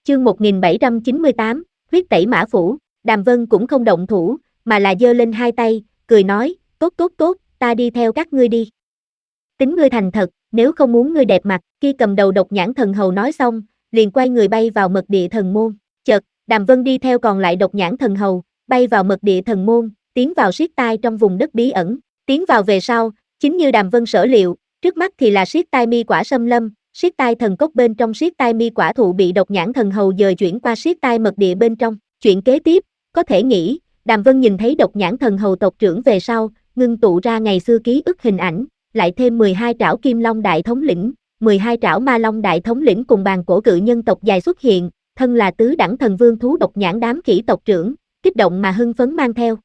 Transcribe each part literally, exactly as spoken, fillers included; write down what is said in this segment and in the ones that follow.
Chương một nghìn bảy trăm chín mươi tám, huyết tẩy Mã Phủ. Đàm Vân cũng không động thủ, mà là giơ lên hai tay, cười nói, tốt tốt tốt, ta đi theo các ngươi đi. Tính ngươi thành thật, nếu không muốn ngươi đẹp mặt. Kia cầm đầu độc nhãn thần hầu nói xong, liền quay người bay vào mật địa thần môn. Chợt, Đàm Vân đi theo còn lại độc nhãn thần hầu, bay vào mật địa thần môn, tiến vào siết tai trong vùng đất bí ẩn. Tiến vào về sau, chính như Đàm Vân sở liệu, trước mắt thì là siết tai mi quả xâm lâm. Siết tai thần cốc bên trong siết tai mi quả thụ bị độc nhãn thần hầu dời chuyển qua siết tai mật địa bên trong. Chuyện kế tiếp, có thể nghĩ, Đàm Vân nhìn thấy độc nhãn thần hầu tộc trưởng về sau, ngưng tụ ra ngày xưa ký ức hình ảnh, lại thêm mười hai trảo kim long đại thống lĩnh, mười hai trảo ma long đại thống lĩnh cùng bàn cổ cự nhân tộc dài xuất hiện, thân là tứ đẳng thần vương thú độc nhãn đám khỉ tộc trưởng, kích động mà hưng phấn mang theo.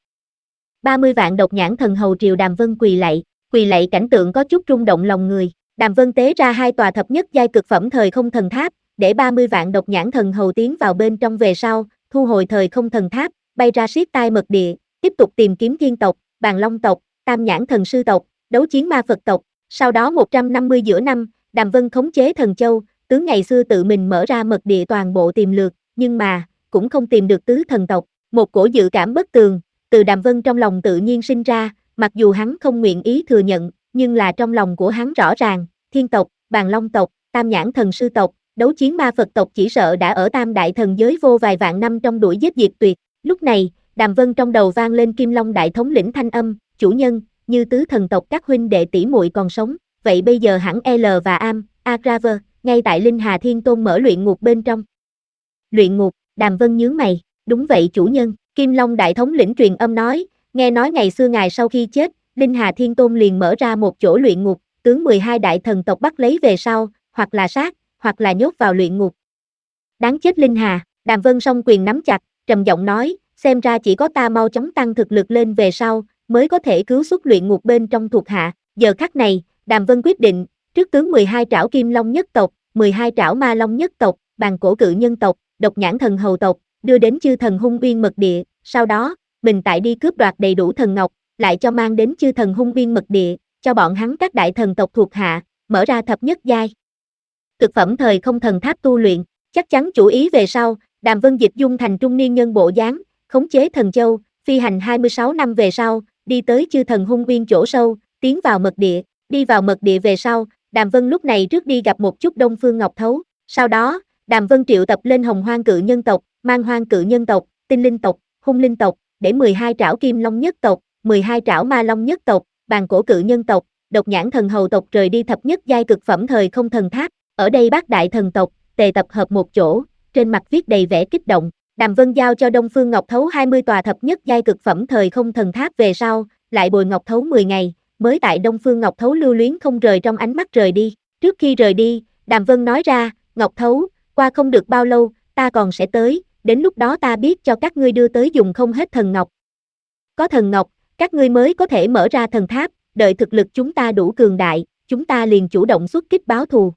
ba mươi vạn độc nhãn thần hầu triều Đàm Vân quỳ lạy, quỳ lạy cảnh tượng có chút rung động lòng người. Đàm Vân tế ra hai tòa thập nhất giai cực phẩm thời không thần tháp, để ba mươi vạn độc nhãn thần hầu tiến vào bên trong về sau, thu hồi thời không thần tháp, bay ra siết tai mật địa, tiếp tục tìm kiếm thiên tộc, bàn long tộc, tam nhãn thần sư tộc, đấu chiến ma Phật tộc. Sau đó một trăm năm mươi giữa năm, Đàm Vân khống chế thần châu, tướng ngày xưa tự mình mở ra mật địa toàn bộ tìm lượt, nhưng mà, cũng không tìm được tứ thần tộc. Một cổ dự cảm bất tường, từ Đàm Vân trong lòng tự nhiên sinh ra, mặc dù hắn không nguyện ý thừa nhận, nhưng là trong lòng của hắn rõ ràng, thiên tộc, bàn long tộc, tam nhãn thần sư tộc, đấu chiến ma Phật tộc chỉ sợ đã ở tam đại thần giới vô vài vạn năm trong đuổi giết diệt tuyệt. Lúc này, Đàm Vân trong đầu vang lên Kim Long đại thống lĩnh thanh âm, chủ nhân, như tứ thần tộc các huynh đệ tỷ muội còn sống, vậy bây giờ hẳn L và Am, Agraver, ngay tại Linh Hà Thiên Tôn mở luyện ngục bên trong. Luyện ngục, Đàm Vân nhướng mày, đúng vậy chủ nhân, Kim Long đại thống lĩnh truyền âm nói, nghe nói ngày xưa ngài sau khi chết, Linh Hà Thiên Tôn liền mở ra một chỗ luyện ngục, tướng mười hai đại thần tộc bắt lấy về sau, hoặc là sát, hoặc là nhốt vào luyện ngục. Đáng chết Linh Hà, Đàm Vân song quyền nắm chặt, trầm giọng nói, xem ra chỉ có ta mau chóng tăng thực lực lên về sau, mới có thể cứu xuất luyện ngục bên trong thuộc hạ. Giờ khắc này, Đàm Vân quyết định, trước tướng mười hai trảo kim long nhất tộc, mười hai trảo ma long nhất tộc, bàn cổ cự nhân tộc, độc nhãn thần hầu tộc, đưa đến chư thần hung uyên mật địa, sau đó, mình tại đi cướp đoạt đầy đủ thần ngọc, lại cho mang đến chư thần hung uyên mật địa, cho bọn hắn các đại thần tộc thuộc hạ, mở ra thập nhất giai. Cực phẩm thời không thần tháp tu luyện, chắc chắn chủ ý về sau, Đàm Vân dịch dung thành trung niên nhân bộ dáng, khống chế thần châu, phi hành hai mươi sáu năm về sau, đi tới chư thần hung uyên chỗ sâu, tiến vào mật địa, đi vào mật địa về sau, Đàm Vân lúc này trước đi gặp một chút Đông Phương Ngọc Thấu, sau đó, Đàm Vân triệu tập lên hồng hoang cự nhân tộc, man hoang cự nhân tộc, tinh linh tộc, hung linh tộc, để mười hai trảo kim long nhất tộc, mười hai trảo ma long nhất tộc, bàn cổ cự nhân tộc, độc nhãn thần hầu tộc rời đi thập nhất giai cực phẩm thời không thần tháp, ở đây bát đại thần tộc, tề tập hợp một chỗ, trên mặt viết đầy vẻ kích động. Đàm Vân giao cho Đông Phương Ngọc Thấu hai mươi tòa thập nhất giai cực phẩm thời không thần tháp về sau, lại bồi Ngọc Thấu mười ngày, mới tại Đông Phương Ngọc Thấu lưu luyến không rời trong ánh mắt rời đi. Trước khi rời đi, Đàm Vân nói ra, Ngọc Thấu, qua không được bao lâu, ta còn sẽ tới, đến lúc đó ta biết cho các ngươi đưa tới dùng không hết thần ngọc. Có thần ngọc, các ngươi mới có thể mở ra thần tháp, đợi thực lực chúng ta đủ cường đại, chúng ta liền chủ động xuất kích báo thù.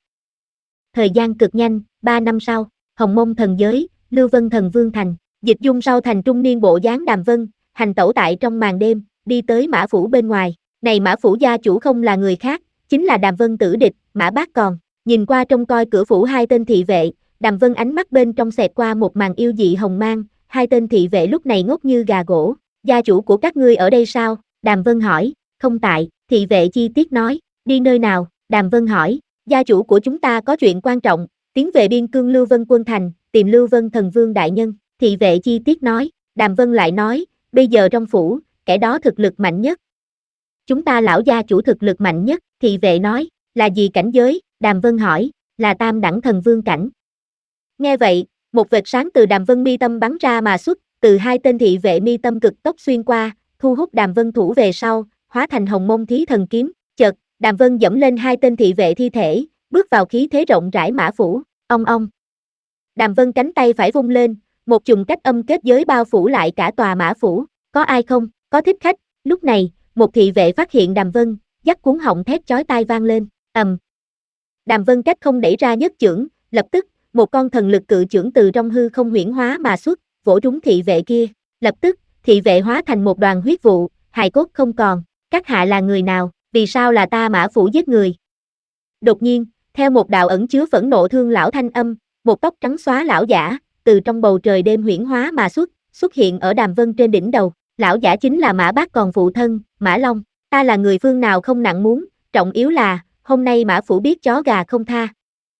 Thời gian cực nhanh, ba năm sau, Hồng Mông thần giới, Lưu Vân thần vương thành, dịch dung sau thành trung niên bộ dáng Đàm Vân, hành tẩu tại trong màn đêm, đi tới Mã Phủ bên ngoài. Này Mã Phủ gia chủ không là người khác, chính là Đàm Vân tử địch, Mã Bác Còn. Nhìn qua trông coi cửa phủ hai tên thị vệ, Đàm Vân ánh mắt bên trong xẹt qua một màn yêu dị hồng mang, hai tên thị vệ lúc này ngốc như gà gỗ. Gia chủ của các ngươi ở đây sao? Đàm Vân hỏi. Không tại, thị vệ chi tiết nói. Đi nơi nào? Đàm Vân hỏi. Gia chủ của chúng ta có chuyện quan trọng, tiến về biên cương Lưu Vân quân thành, tìm Lưu Vân thần vương đại nhân. Thị vệ chi tiết nói. Đàm Vân lại nói, bây giờ trong phủ, kẻ đó thực lực mạnh nhất. Chúng ta lão gia chủ thực lực mạnh nhất, thị vệ nói. Là gì cảnh giới? Đàm Vân hỏi. Là tam đẳng thần vương cảnh. Nghe vậy, một vệt sáng từ Đàm Vân mi tâm bắn ra mà xuất, từ hai tên thị vệ mi tâm cực tốc xuyên qua, thu hút Đàm Vân thủ về sau, hóa thành hồng mông thí thần kiếm. Chợt, Đàm Vân dẫm lên hai tên thị vệ thi thể, bước vào khí thế rộng rãi Mã Phủ. Ong ong. Đàm Vân cánh tay phải vung lên, một chùm cách âm kết giới bao phủ lại cả tòa Mã Phủ. Có ai không? Có thích khách. Lúc này, một thị vệ phát hiện Đàm Vân, dắt cuốn họng thét chói tai vang lên. Ầm. Um. Đàm Vân cách không đẩy ra nhất chưởng, lập tức, một con thần lực cự chưởng từ trong hư không huyễn hóa mà xuất, vỗ trúng thị vệ kia. Lập tức, thị vệ hóa thành một đoàn huyết vụ, hài cốt không còn. Các hạ là người nào? Vì sao là ta Mã Phủ giết người? Đột nhiên, theo một đạo ẩn chứa phẫn nộ thương lão thanh âm, một tóc trắng xóa lão giả, từ trong bầu trời đêm huyễn hóa mà xuất, xuất hiện ở Đàm Vân trên đỉnh đầu. Lão giả chính là Mã Bác còn phụ thân, Mã Long. Ta là người phương nào không nặng muốn, trọng yếu là, hôm nay Mã Phủ biết chó gà không tha.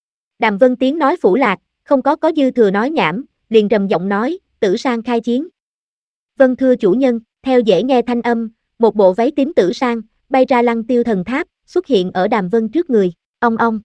Đàm Vân tiếng nói phủ lạc, không có có dư thừa nói nhảm, liền trầm giọng nói, Tử Sang khai chiến. Vâng thưa chủ nhân, theo dễ nghe thanh âm, một bộ váy tím Tử Sang, bay ra Lăng Tiêu thần tháp, xuất hiện ở Đàm Vân trước người, ong ong.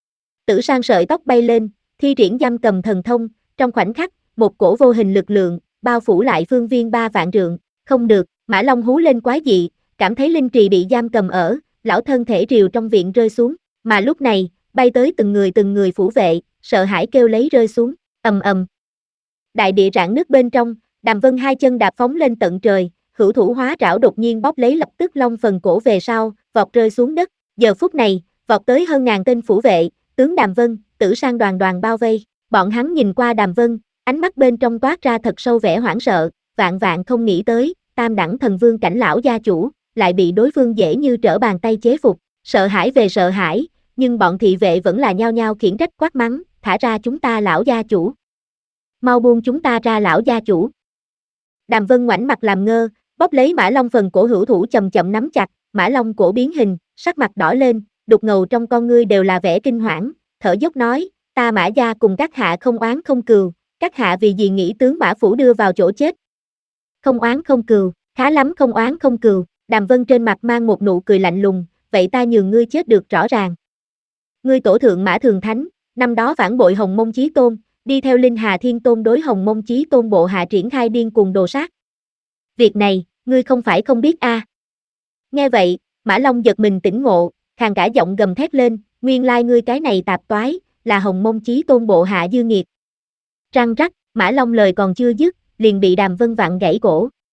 Tử Sang sợi tóc bay lên, thi triển giam cầm thần thông, trong khoảnh khắc, một cổ vô hình lực lượng, bao phủ lại phương viên ba vạn trượng, không được, Mã Long hú lên quái dị, cảm thấy linh trì bị giam cầm ở, lão thân thể rìu trong viện rơi xuống, mà lúc này, bay tới từng người từng người phủ vệ, sợ hãi kêu lấy rơi xuống, ầm ầm. Đại địa rạn nước bên trong, Đàm Vân hai chân đạp phóng lên tận trời, hữu thủ hóa trảo đột nhiên bóp lấy lập tức long phần cổ về sau, vọt rơi xuống đất, giờ phút này, vọt tới hơn ngàn tên phủ vệ, tướng Đàm Vân, Tử Sang đoàn đoàn bao vây, bọn hắn nhìn qua Đàm Vân, ánh mắt bên trong toát ra thật sâu vẻ hoảng sợ, vạn vạn không nghĩ tới, tam đẳng thần vương cảnh lão gia chủ, lại bị đối phương dễ như trở bàn tay chế phục, sợ hãi về sợ hãi, nhưng bọn thị vệ vẫn là nhao nhao khiển trách quát mắng, thả ra chúng ta lão gia chủ. Mau buông chúng ta ra lão gia chủ. Đàm Vân ngoảnh mặt làm ngơ, bóp lấy Mã Long phần cổ hữu thủ chậm chậm nắm chặt, Mã Long cổ biến hình, sắc mặt đỏ lên, đục ngầu trong con ngươi đều là vẻ kinh hoảng, thở dốc nói, ta Mã gia cùng các hạ không oán không cừu, các hạ vì gì nghĩ tướng Mã Phủ đưa vào chỗ chết. Không oán không cừu, khá lắm không oán không cừu, Đàm Vân trên mặt mang một nụ cười lạnh lùng, vậy ta nhường ngươi chết được rõ ràng. Ngươi tổ thượng Mã Thường Thánh, năm đó phản bội Hồng Mông Chí Tôn, đi theo Linh Hà Thiên Tôn đối Hồng Mông Chí Tôn bộ hạ triển khai điên cuồng đồ sát. Việc này, ngươi không phải không biết a? À. Nghe vậy, Mã Long giật mình tỉnh ngộ, khàn cả giọng gầm thét lên, nguyên lai ngươi cái này tạp toái, là Hồng Mông Chí Tôn bộ hạ dư nghiệt. Răng rắc, Mã Long lời còn chưa dứt, liền bị Đàm Vân vặn gãy cổ.